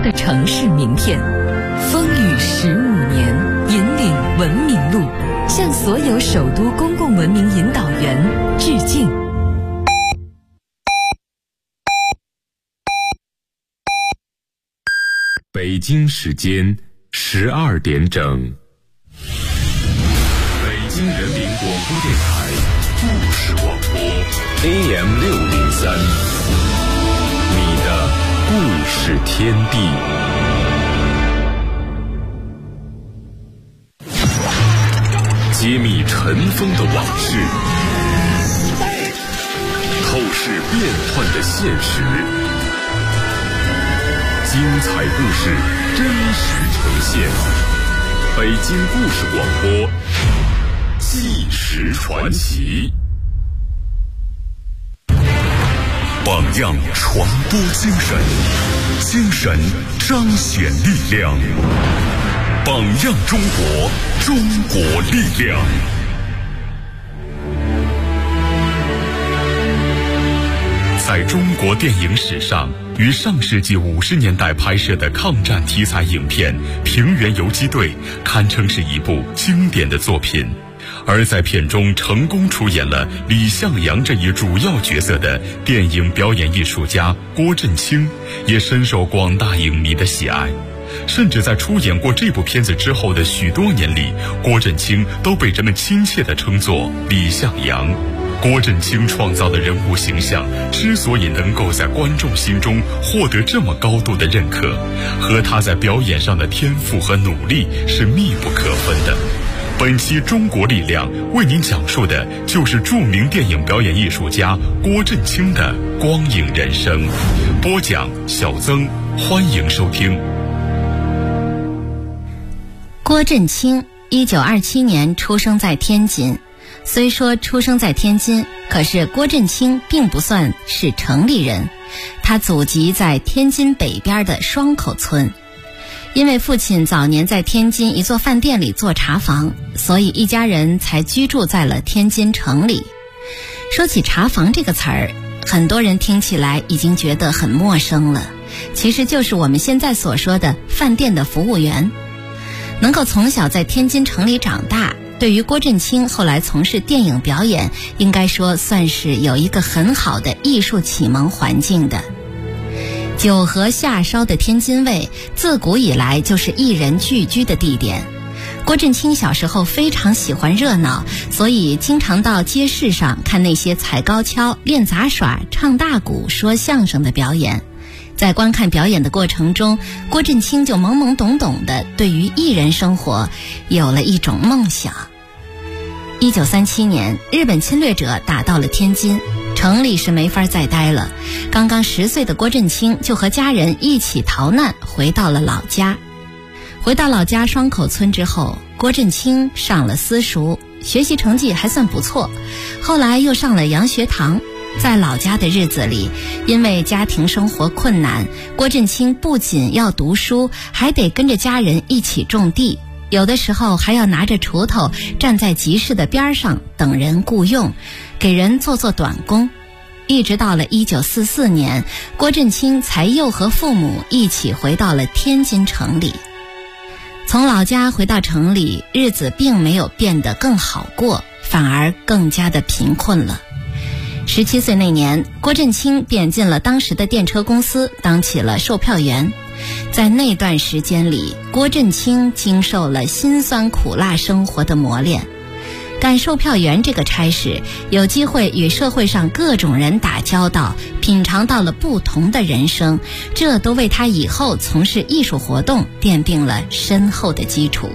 的城市名片。风雨15年，引领文明路，向所有首都公共文明引导员致敬。 北京时间12点整，北京人民广播电台故事广播 AM603， 你的故事天地。揭秘尘封的往事，透视变幻的现实，精彩故事真实呈现。北京故事广播，纪实传奇。榜样传播精神，精神彰显力量。榜样中国，中国力量。在中国电影史上，于上世纪50年代拍摄的抗战题材影片《平原游击队》堪称是一部经典的作品。而在片中成功出演了李向阳这一主要角色的电影表演艺术家郭振清，也深受广大影迷的喜爱。甚至在出演过这部片子之后的许多年里，郭振清都被人们亲切地称作李向阳。郭振清创造的人物形象之所以能够在观众心中获得这么高度的认可，和他在表演上的天赋和努力是密不可分的。本期中国力量为您讲述的就是著名电影表演艺术家郭振清的光影人生。播讲小曾，欢迎收听。 郭振清1927年出生在天津。虽说出生在天津，可是郭振清并不算是城里人，他祖籍在天津北边的双口村。因为父亲早年在天津一座饭店里做茶房，所以一家人才居住在了天津城里。说起茶房这个词儿，很多人听起来已经觉得很陌生了，其实就是我们现在所说的饭店的服务员。能够从小在天津城里长大，对于郭振清后来从事电影表演，应该说算是有一个很好的艺术启蒙环境的。酒和下烧的天津卫，自古以来就是艺人聚居的地点。郭振清小时候非常喜欢热闹，所以经常到街市上看那些踩高跷、练杂耍、唱大鼓、说相声的表演。在观看表演的过程中，郭振清就懵懵懂懂地对于艺人生活有了一种梦想。1937年，日本侵略者打到了天津，城里是没法再待了。刚刚10岁的郭振清就和家人一起逃难，回到了老家。回到老家双口村之后，郭振清上了私塾，学习成绩还算不错，后来又上了洋学堂。在老家的日子里，因为家庭生活困难，郭振清不仅要读书，还得跟着家人一起种地，有的时候还要拿着锄头站在集市的边上等人雇用，给人做短工。一直到了1944年，郭振清才又和父母一起回到了天津城里。从老家回到城里，日子并没有变得更好过，反而更加的贫困了。17岁那年，郭振清便进了当时的电车公司，当起了售票员。在那段时间里，郭振清经受了辛酸苦辣生活的磨练。干售票员这个差事，有机会与社会上各种人打交道，品尝到了不同的人生，这都为他以后从事艺术活动奠定了深厚的基础。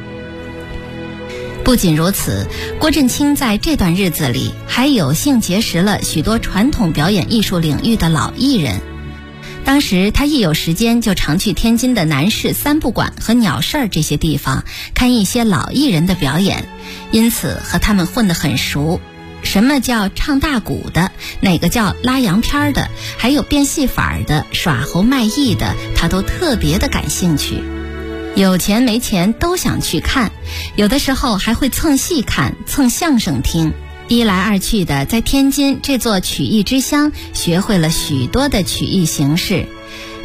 不仅如此，郭振清在这段日子里还有幸结识了许多传统表演艺术领域的老艺人。当时他一有时间就常去天津的南市三不管和鸟市这些地方看一些老艺人的表演，因此和他们混得很熟。什么叫唱大鼓的，哪个叫拉洋片的，还有变戏法的、耍猴卖艺的，他都特别的感兴趣。有钱没钱都想去看，有的时候还会蹭戏看、蹭相声听。一来二去的，在天津这座曲艺之乡学会了许多的曲艺形式。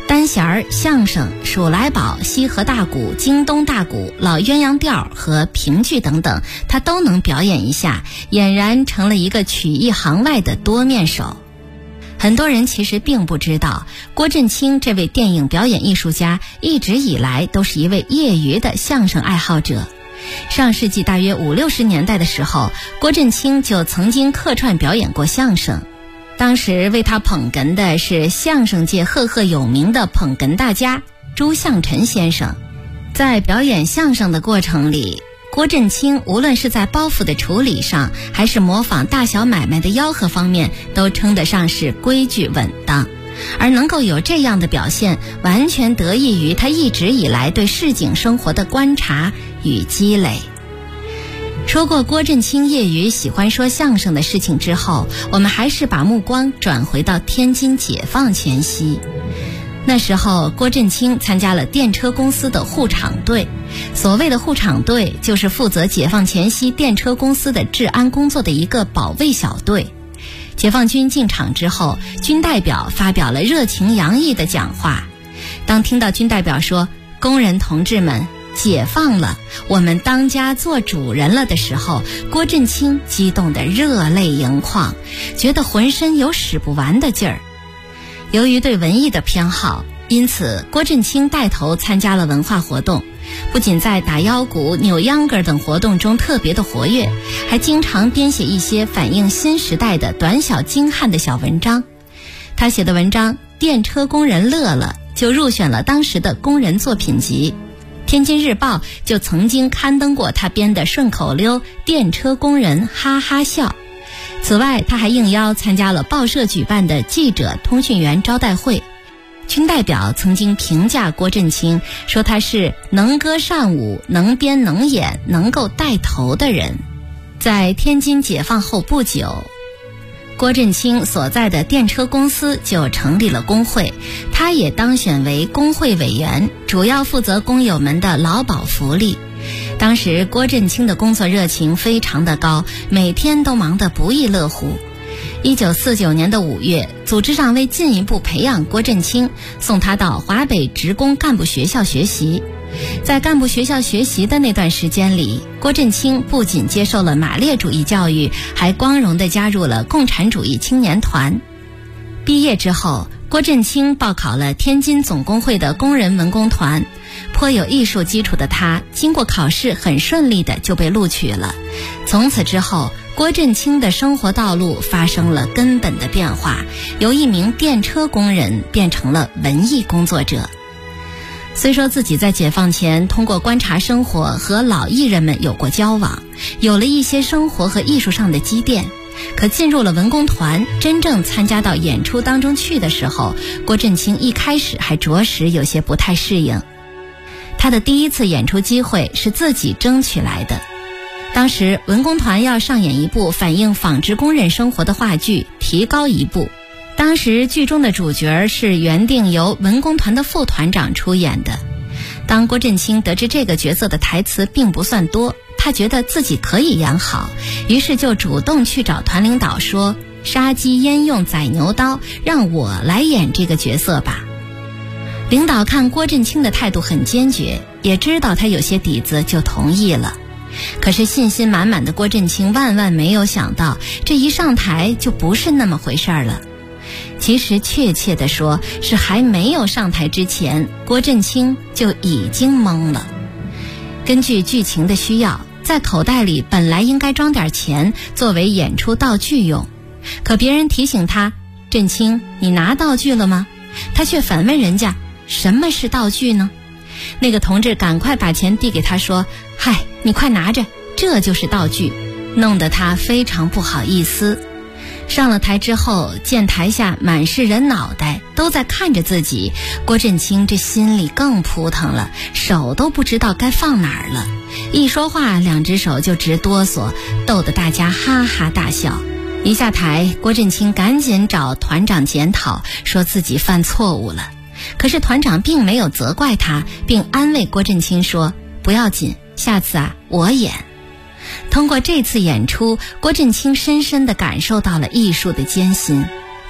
单弦儿、相声、数来宝、西河大鼓、京东大鼓、老鸳鸯调和评剧等等，他都能表演一下，俨然成了一个曲艺行外的多面手。很多人其实并不知道，郭振清这位电影表演艺术家一直以来都是一位业余的相声爱好者。上世纪大约50、60年代的时候，郭振清就曾经客串表演过相声。当时为他捧哏的是相声界赫赫有名的捧哏大家朱向臣先生。在表演相声的过程里，郭振清无论是在包袱的处理上，还是模仿大小买卖的吆喝方面，都称得上是规矩稳当。而能够有这样的表现，完全得益于他一直以来对市井生活的观察与积累。说过郭振清业余喜欢说相声的事情之后，我们还是把目光转回到天津解放前夕。那时候郭振清参加了电车公司的护厂队，所谓的护厂队就是负责解放前夕电车公司的治安工作的一个保卫小队。解放军进场之后，军代表发表了热情洋溢的讲话。当听到军代表说工人同志们解放了，我们当家做主人了的时候，郭振清激动得热泪盈眶，觉得浑身有使不完的劲儿。由于对文艺的偏好，因此郭振清带头参加了文化活动，不仅在打腰鼓、扭秧歌等活动中特别的活跃，还经常编写一些反映新时代的短小精悍的小文章。他写的文章《电车工人乐了》就入选了当时的工人作品集。天津日报就曾经刊登过他编的顺口溜《电车工人哈哈笑》。此外，他还应邀参加了报社举办的记者通讯员招待会。军代表曾经评价郭振清，说他是能歌善舞、能编能演、能够带头的人。在天津解放后不久，郭振清所在的电车公司就成立了工会，他也当选为工会委员，主要负责工友们的劳保福利。当时郭振清的工作热情非常的高，每天都忙得不亦乐乎。1949年的5月，组织上为进一步培养郭振清，送他到华北职工干部学校学习。在干部学校学习的那段时间里，郭振清不仅接受了马列主义教育，还光荣地加入了共产主义青年团。毕业之后，郭振清报考了天津总工会的工人文工团。颇有艺术基础的他，经过考试很顺利的就被录取了。从此之后，郭振清的生活道路发生了根本的变化，由一名电车工人变成了文艺工作者。虽说自己在解放前通过观察生活和老艺人们有过交往，有了一些生活和艺术上的积淀，可进入了文工团，真正参加到演出当中去的时候，郭振清一开始还着实有些不太适应。他的第一次演出机会是自己争取来的。当时文工团要上演一部反映纺织工人生活的话剧《提高一步》，当时剧中的主角是原定由文工团的副团长出演的。当郭振清得知这个角色的台词并不算多，他觉得自己可以演好，于是就主动去找团领导说，杀鸡焉用宰牛刀，让我来演这个角色吧。领导看郭振清的态度很坚决，也知道他有些底子，就同意了。可是信心满满的郭振清万万没有想到，这一上台就不是那么回事了。其实确切地说，是还没有上台之前，郭振清就已经懵了。根据剧情的需要，在口袋里本来应该装点钱作为演出道具用，可别人提醒他，振清，你拿道具了吗？他却反问人家，什么是道具呢？那个同志赶快把钱递给他说，嗨，你快拿着，这就是道具，弄得他非常不好意思。上了台之后，见台下满是人脑袋都在看着自己，郭振清这心里更扑腾了，手都不知道该放哪儿了。一说话，两只手就直哆嗦，逗得大家哈哈大笑。一下台，郭振清赶紧找团长检讨，说自己犯错误了。可是团长并没有责怪他，并安慰郭振清说，不要紧，下次我演。通过这次演出，郭振清深深地感受到了艺术的艰辛。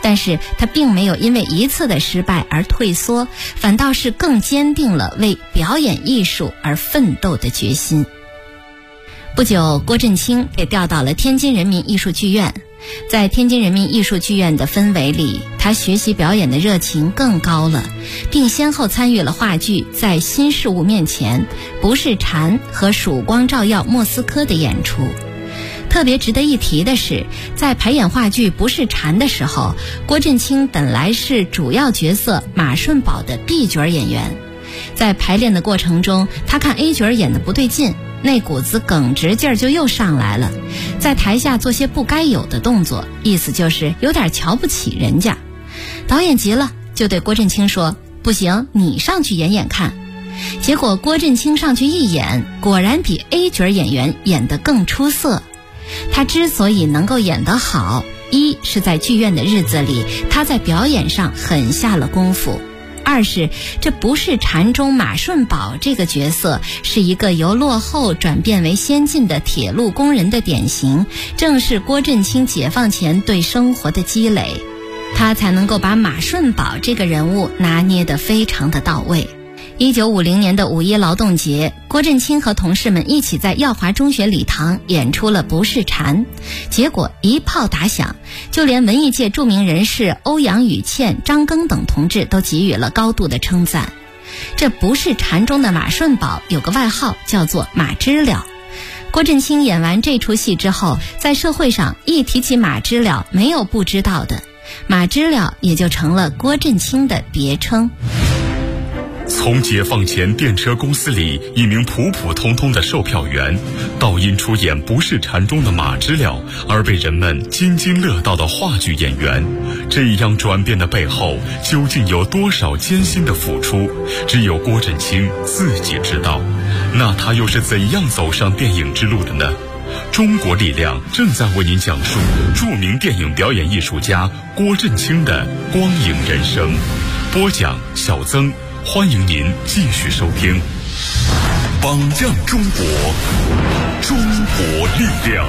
但是他并没有因为一次的失败而退缩，反倒是更坚定了为表演艺术而奋斗的决心。不久，郭振清被调到了天津人民艺术剧院。在天津人民艺术剧院的氛围里，他学习表演的热情更高了，并先后参与了话剧《在新事物面前》、《不是蝉》和《曙光照耀莫斯科》的演出。特别值得一提的是，在排演话剧《不是蝉》的时候，郭振清本来是主要角色马顺宝的 B 角演员。在排练的过程中，他看 A 角演的不对劲，那股子耿直劲儿就又上来了，在台下做些不该有的动作，意思就是有点瞧不起人家。导演急了，就对郭振清说：“不行，你上去演演看。”结果郭振清上去一演，果然比 A 角演员演得更出色。他之所以能够演得好，一是在剧院的日子里，他在表演上狠下了功夫；二是这不是禅中马顺宝这个角色是一个由落后转变为先进的铁路工人的典型，正是郭振清解放前对生活的积累，他才能够把马顺宝这个人物拿捏得非常的到位。1950年的5·1劳动节，郭振清和同事们一起在耀华中学礼堂演出了《不是蝉》，结果一炮打响，就连文艺界著名人士欧阳予倩、张庚等同志都给予了高度的称赞。这《不是蝉》中的马顺宝有个外号叫做马知了。郭振清演完这出戏之后，在社会上一提起马知了，没有不知道的，马知了也就成了郭振清的别称。 从解放前电车公司里一名普普通通的售票员，到因出演《不是蝉》中的马知了而被人们津津乐道的话剧演员，这样转变的背后究竟有多少艰辛的付出，只有郭振清自己知道。那他又是怎样走上电影之路的呢？中国力量正在为您讲述著名电影表演艺术家郭振清的光影人生。播讲小曾，欢迎您继续收听。榜样中国，中国力量。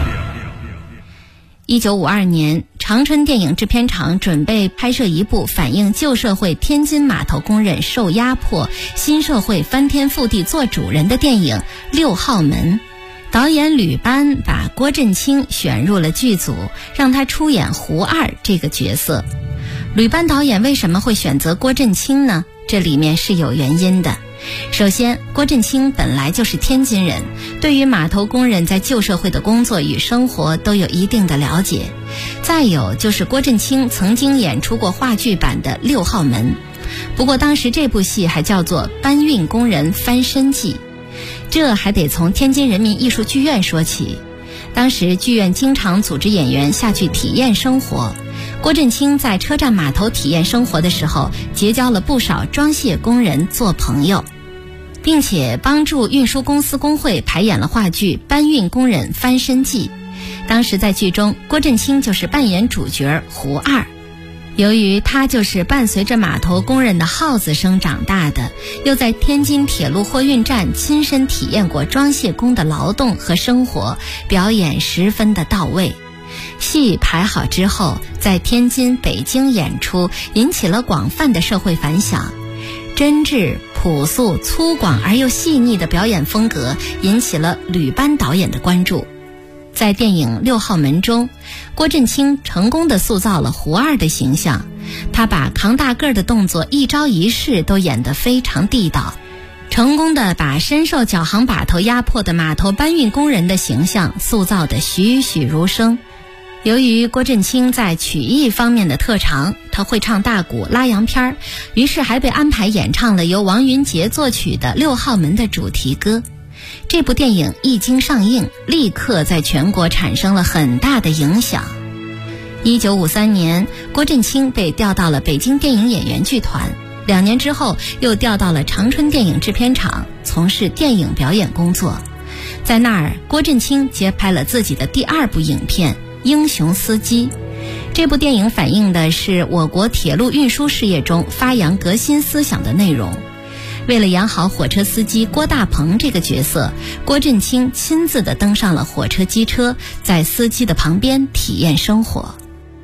1952年，长春电影制片厂准备拍摄一部反映旧社会天津码头工人受压迫、新社会翻天覆地做主人的电影《6号门》。导演吕班把郭振清选入了剧组，让他出演胡二这个角色。吕班导演为什么会选择郭振清呢？这里面是有原因的。首先，郭振清本来就是天津人，对于码头工人在旧社会的工作与生活都有一定的了解。再有就是郭振清曾经演出过话剧版的《6号门》，不过当时这部戏还叫做《搬运工人翻身记》。这还得从天津人民艺术剧院说起。当时剧院经常组织演员下去体验生活，郭振清在车站码头体验生活的时候，结交了不少装卸工人做朋友，并且帮助运输公司工会排演了话剧《搬运工人翻身记》。当时在剧中，郭振清就是扮演主角胡二。由于他就是伴随着码头工人的号子声长大的，又在天津铁路货运站亲身体验过装卸工的劳动和生活，表演十分的到位。戏排好之后，在天津、北京演出，引起了广泛的社会反响。真挚、朴素、粗犷而又细腻的表演风格引起了吕班导演的关注。在电影《6号门》中，郭振清成功地塑造了胡二的形象，他把扛大个儿的动作一招一式都演得非常地道，成功地把深受脚行把头压迫的码头搬运工人的形象塑造得栩栩如生。由于郭振清在曲艺方面的特长，他会唱大鼓、拉洋片，于是还被安排演唱了由王云杰作曲的《6号门》的主题歌。这部电影一经上映，立刻在全国产生了很大的影响。1953年，郭振清被调到了北京电影演员剧团，2年之后又调到了长春电影制片厂，从事电影表演工作。在那儿，郭振清接拍了自己的第2部影片《英雄司机》。这部电影反映的是我国铁路运输事业中发扬革新思想的内容。为了演好火车司机郭大鹏这个角色，郭振清亲自地登上了火车机车，在司机的旁边体验生活。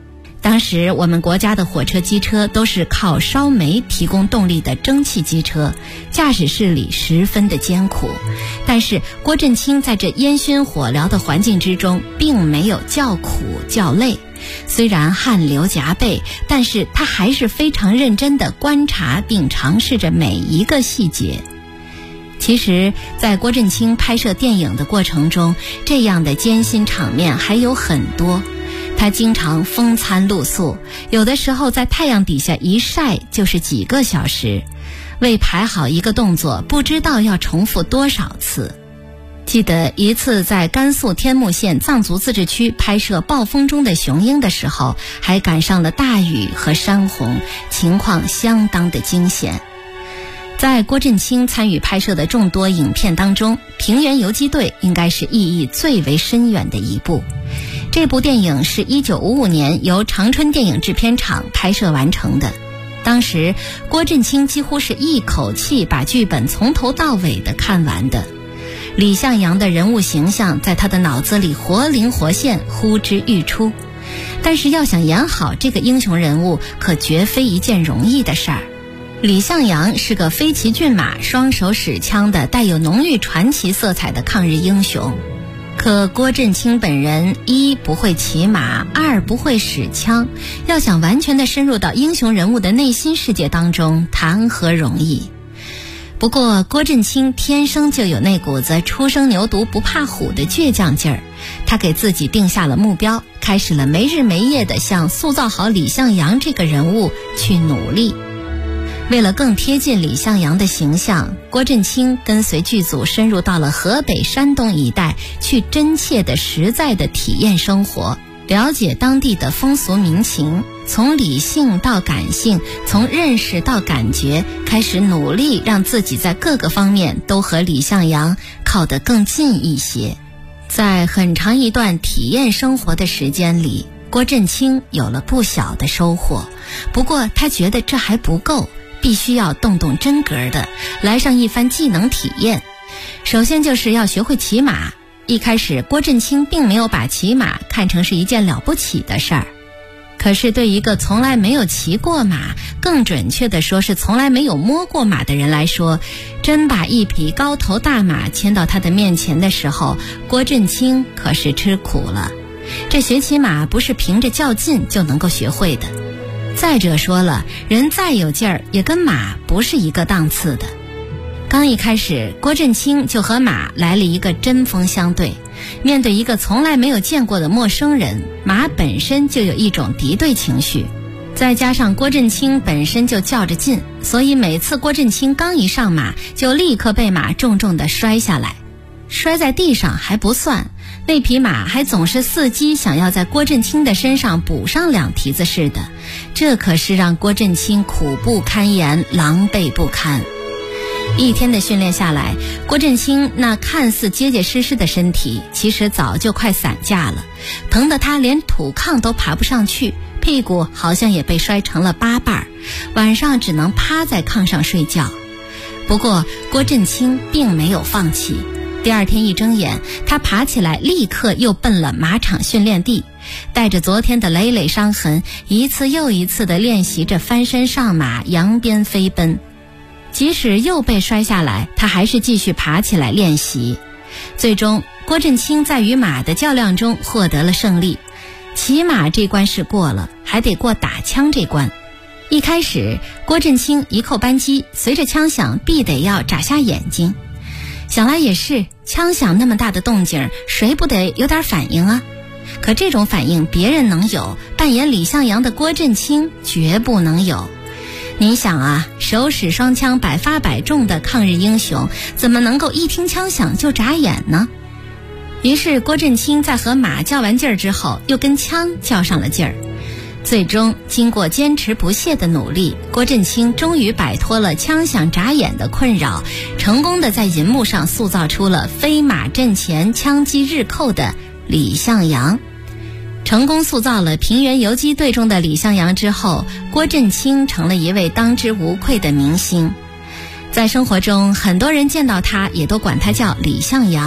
当时我们国家的火车机车都是靠烧煤提供动力的蒸汽机车，驾驶室里十分的艰苦。但是郭振清在这烟熏火燎的环境之中并没有叫苦叫累，虽然汗流浃背，但是他还是非常认真地观察并尝试着每一个细节。其实在郭振清拍摄电影的过程中，这样的艰辛场面还有很多。他经常风餐露宿，有的时候在太阳底下一晒就是几个小时，为排好一个动作不知道要重复多少次。记得一次在甘肃天目县藏族自治区拍摄暴风中的雄鹰的时候，还赶上了大雨和山洪，情况相当的惊险。在郭振清参与拍摄的众多影片当中，《平原游击队》应该是意义最为深远的一部。这部电影是1955年由长春电影制片厂拍摄完成的。当时郭振清几乎是一口气把剧本从头到尾的看完的。李向阳的人物形象在他的脑子里活灵活现，呼之欲出。但是要想演好这个英雄人物，可绝非一件容易的事儿。李向阳是个飞骑骏马、双手使枪的带有浓郁传奇色彩的抗日英雄。可郭振清本人一不会骑马，二不会使枪，要想完全的深入到英雄人物的内心世界当中，谈何容易。不过郭振清天生就有那股子初生牛犊不怕虎的倔强劲儿，他给自己定下了目标，开始了没日没夜的向塑造好李向阳这个人物去努力。为了更贴近李向阳的形象，郭振清跟随剧组深入到了河北、山东一带，去真切的、实在的体验生活，了解当地的风俗民情，从理性到感性，从认识到感觉，开始努力让自己在各个方面都和李向阳靠得更近一些。在很长一段体验生活的时间里，郭振清有了不小的收获。不过他觉得这还不够，必须要动动真格的来上一番技能体验。首先就是要学会骑马。一开始郭振清并没有把骑马看成是一件了不起的事儿，可是对一个从来没有骑过马，更准确的说是从来没有摸过马的人来说，真把一匹高头大马牵到他的面前的时候，郭振清可是吃苦了。这学骑马不是凭着较劲就能够学会的。再者说了，人再有劲儿也跟马不是一个档次的。刚一开始，郭振清就和马来了一个针锋相对。面对一个从来没有见过的陌生人，马本身就有一种敌对情绪，再加上郭振清本身就较着劲，所以每次郭振清刚一上马，就立刻被马重重地摔下来。摔在地上还不算，那匹马还总是伺机想要在郭振清的身上补上两蹄子似的，这可是让郭振清苦不堪言，狼狈不堪。一天的训练下来，郭振清那看似结结实实的身体，其实早就快散架了，疼得他连土炕都爬不上去，屁股好像也被摔成了八瓣，晚上只能趴在炕上睡觉。不过郭振清并没有放弃，第二天一睁眼，他爬起来立刻又奔了马场训练地，带着昨天的累累伤痕，一次又一次地练习着翻身上马，扬鞭飞奔。即使又被摔下来，他还是继续爬起来练习。最终郭振清在与马的较量中获得了胜利。骑马这关是过了，还得过打枪这关。一开始郭振清一扣扳机，随着枪响必得要眨瞎眼睛。想来也是，枪响那么大的动静，谁不得有点反应啊？可这种反应别人能有，扮演李向阳的郭振清绝不能有。你想啊，手使双枪百发百中的抗日英雄，怎么能够一听枪响就眨眼呢？于是郭振清在和马较完劲儿之后，又跟枪较上了劲儿。最终经过坚持不懈的努力，郭振清终于摆脱了枪响眨眼的困扰，成功的在银幕上塑造出了飞马阵前枪击日寇的李向阳。成功塑造了《平原游击队》中的李向阳之后，郭振清成了一位当之无愧的明星。在生活中，很多人见到他也都管他叫李向阳。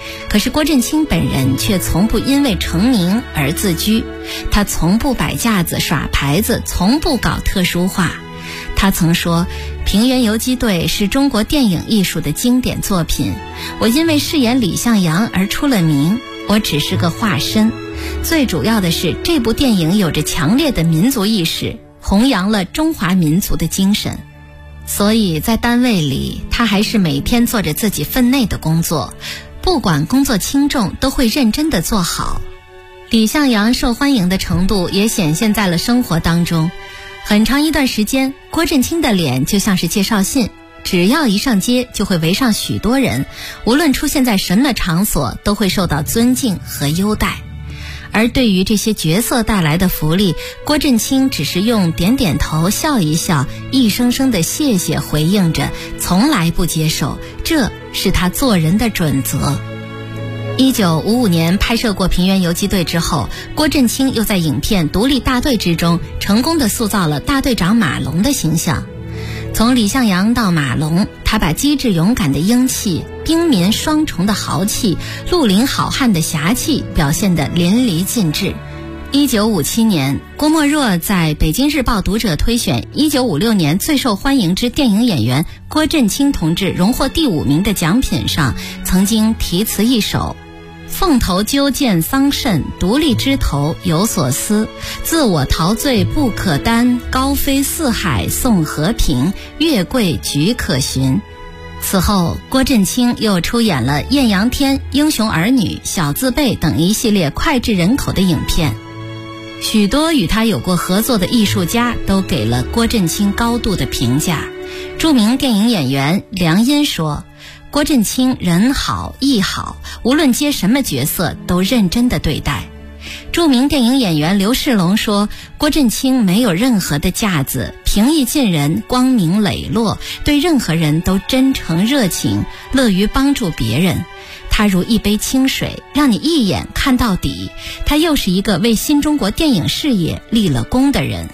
可是郭振清本人却从不因为成名而自居，他从不摆架子耍牌子，从不搞特殊化。他曾说，平原游击队是中国电影艺术的经典作品，我因为饰演李向阳而出了名，我只是个化身。最主要的是，这部电影有着强烈的民族意识，弘扬了中华民族的精神。所以在单位里，他还是每天做着自己分内的工作，不管工作轻重，都会认真地做好。李向阳受欢迎的程度也显现在了生活当中。很长一段时间，郭振清的脸就像是介绍信，只要一上街就会围上许多人，无论出现在什么场所，都会受到尊敬和优待。而对于这些角色带来的福利，郭振清只是用点点头，笑一笑，一声声的谢谢回应着，从来不接受，这是他做人的准则。1955年拍摄过《平原游击队》之后，郭振清又在影片《独立大队》之中成功地塑造了大队长马龙的形象。从李向阳到马龙，他把机智勇敢的英气、兵民双重的豪气、绿林好汉的侠气表现得淋漓尽致。1957年，郭沫若在北京日报读者推选1956年最受欢迎之电影演员郭振清同志荣获第5名的奖品上，曾经题词一首：凤头鸠见桑葚，独立枝头有所思。自我陶醉不可单，高飞四海送和平。月桂菊可寻。此后，郭振清又出演了《艳阳天》《英雄儿女》《小字辈》等一系列脍炙人口的影片。许多与他有过合作的艺术家都给了郭振清高度的评价。著名电影演员梁音说，郭振清人好义好，无论接什么角色都认真地对待。著名电影演员刘世龙说，郭振清没有任何的架子，平易近人，光明磊落，对任何人都真诚热情，乐于帮助别人。他如一杯清水，让你一眼看到底。他又是一个为新中国电影事业立了功的人。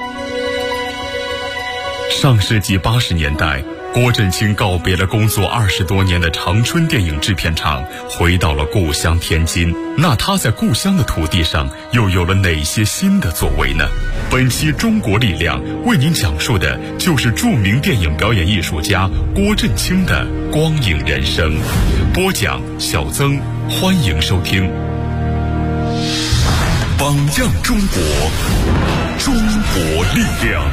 上世纪80年代，郭振清告别了工作20多年的长春电影制片厂，回到了故乡天津。那他在故乡的土地上又有了哪些新的作为呢？本期中国力量为您讲述的就是著名电影表演艺术家郭振清的光影人生。播讲小曾，欢迎收听。榜样中国，中国力量。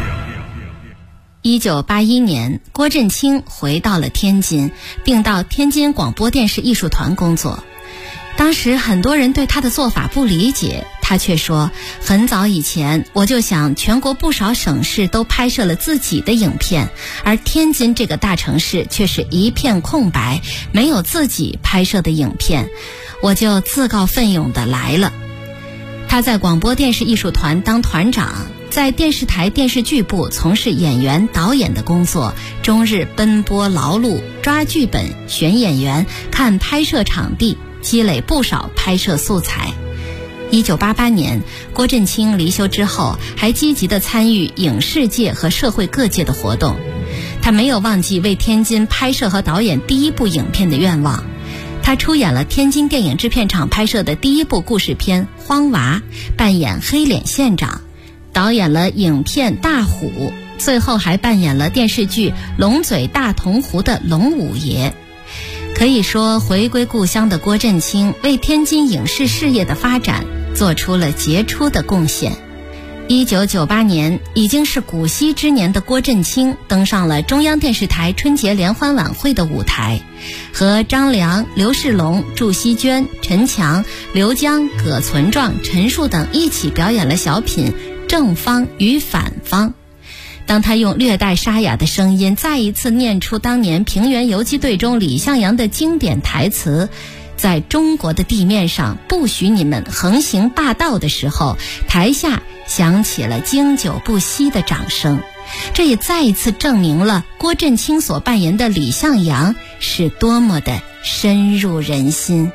1981年，郭振清回到了天津，并到天津广播电视艺术团工作。当时很多人对他的做法不理解，他却说，很早以前我就想，全国不少省市都拍摄了自己的影片，而天津这个大城市却是一片空白，没有自己拍摄的影片，我就自告奋勇地来了。他在广播电视艺术团当团长，在电视台电视剧部从事演员导演的工作，终日奔波劳碌，抓剧本、选演员、看拍摄场地，积累不少拍摄素材。1988年，郭振清离休之后，还积极地参与影视界和社会各界的活动。他没有忘记为天津拍摄和导演第一部影片的愿望。他出演了天津电影制片厂拍摄的第一部故事片《荒娃》，扮演黑脸县长，导演了影片《大虎》，最后还扮演了电视剧《龙嘴大铜壶》的龙五爷。可以说，回归故乡的郭振清为天津影视事业的发展做出了杰出的贡献。1998年，已经是古稀之年的郭振清登上了中央电视台春节联欢晚会的舞台，和张良、刘世龙、祝希娟、陈强、刘江、葛存壮、陈数等一起表演了小品《正方与反方》。当他用略带沙哑的声音再一次念出当年《平原游击队》中李向阳的经典台词，在中国的地面上不许你们横行霸道的时候，台下响起了经久不息的掌声。这也再一次证明了郭振清所扮演的李向阳是多么的深入人心。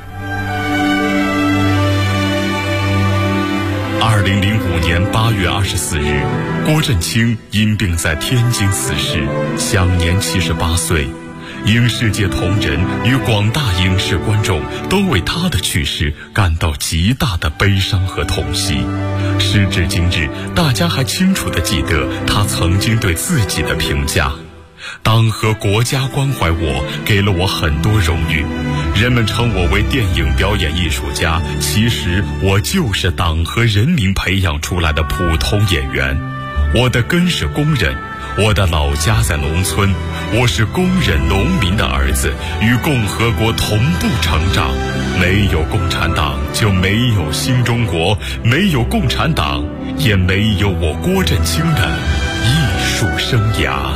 2005年8月24日，郭振清因病在天津辞世，享年78岁。 影视界同仁与广大影视观众都为他的去世感到极大的悲伤和痛惜。时至今日，大家还清楚地记得他曾经对自己的评价：党和国家关怀我，给了我很多荣誉。人们称我为电影表演艺术家，其实我就是党和人民培养出来的普通演员。我的根是工人，我的老家在农村，我是工人农民的儿子，与共和国同步成长。没有共产党，就没有新中国；没有共产党，也没有我郭振清的艺术生涯。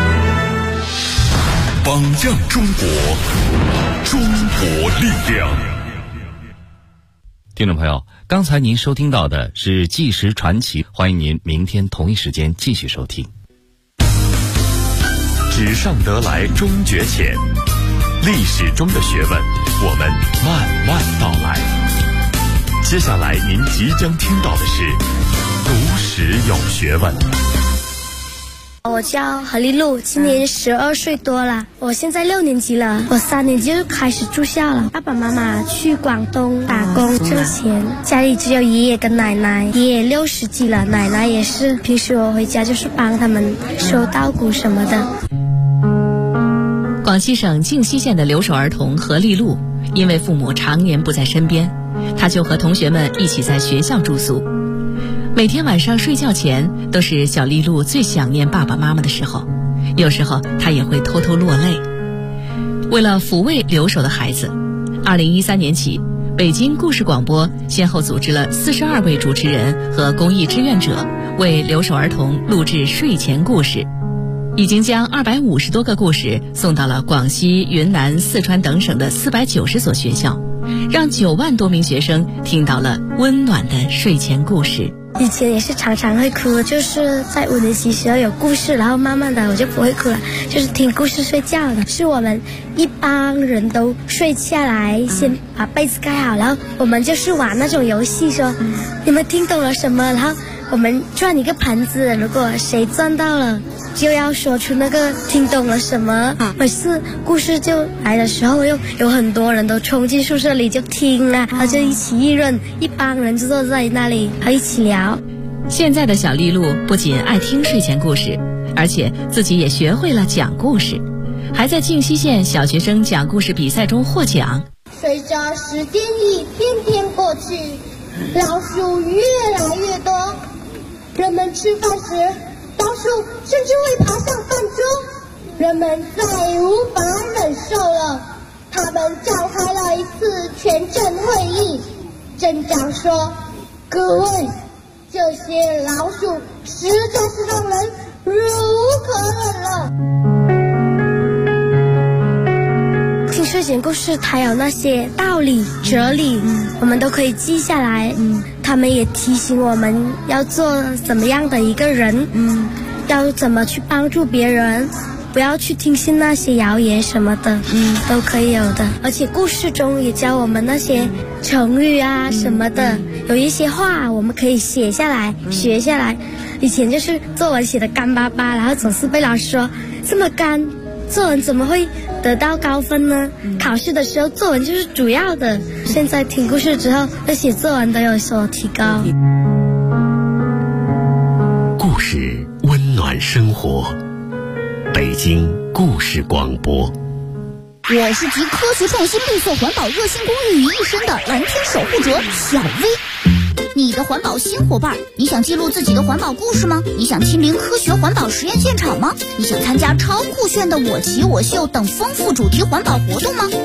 榜样中国，中国力量。 听众朋友，刚才您收听到的是《纪实传奇》，欢迎您明天同一时间继续收听。 纸上得来终觉浅，历史中的学问，我们慢慢道来。接下来您即将听到的是读史有学问。 我叫何丽露，今年12岁多了。我现在6年级了，我3年级就开始住校了。爸爸妈妈去广东打工挣钱，家里只有爷爷跟奶奶。爷爷60几了，奶奶也是。平时我回家就是帮他们收稻谷什么的。 广西省靖西县的留守儿童何丽露，因为父母常年不在身边，她就和同学们一起在学校住宿。每天晚上睡觉前，都是小丽露最想念爸爸妈妈的时候，有时候她也会偷偷落泪。为了抚慰留守的孩子，2013年起，北京故事广播先后组织了42位主持人和公益志愿者，为留守儿童录制睡前故事，已经将250多个故事送到了广西、云南、四川等省的490所学校，让9万多名学生听到了温暖的睡前故事。 以前也是常常会哭，就是在5年级时候有故事，然后慢慢的我就不会哭了，就是听故事睡觉了。是我们一帮人都睡下来，先把被子盖好，然后我们就是玩那种游戏，说你们听懂了什么，然后我们转一个盘子，如果谁转到了就要说出那个听懂了什么。每次故事就来的时候，又有很多人都冲进宿舍里就听啊，然后就一起议论，一帮人就坐在那里然后一起聊。 现在的小丽露不仅爱听睡前故事，而且自己也学会了讲故事，还在靖西县小学生讲故事比赛中获奖。 随着时间一天天过去，老鼠越来越多，人们吃饭时老鼠甚至会爬上饭桌，人们再无法忍受了，他们召开了一次全镇会议。镇长说：“各位，这些老鼠实在是让人忍无可忍了。” 听睡前故事，它有那些道理、哲理，我们都可以记下来。他们也提醒我们要做怎么样的一个人，要怎么去帮助别人，不要去听信那些谣言什么的，都可以有的。而且故事中也教我们那些成语啊什么的，有一些话我们可以写下来、学下来。以前就是作文写的干巴巴，然后总是被老师说这么干，作文怎么会得到高分呢？考试的时候作文就是主要的。现在听故事之后，对写作文都有所提高。 故事温暖生活，北京故事广播。 我是集科学创新、绿色环保、热心公益于一身的蓝天守护者小薇。你的环保新伙伴，你想记录自己的环保故事吗？你想亲临科学环保实验现场吗？你想参加超酷炫的我骑我秀等丰富主题环保活动吗？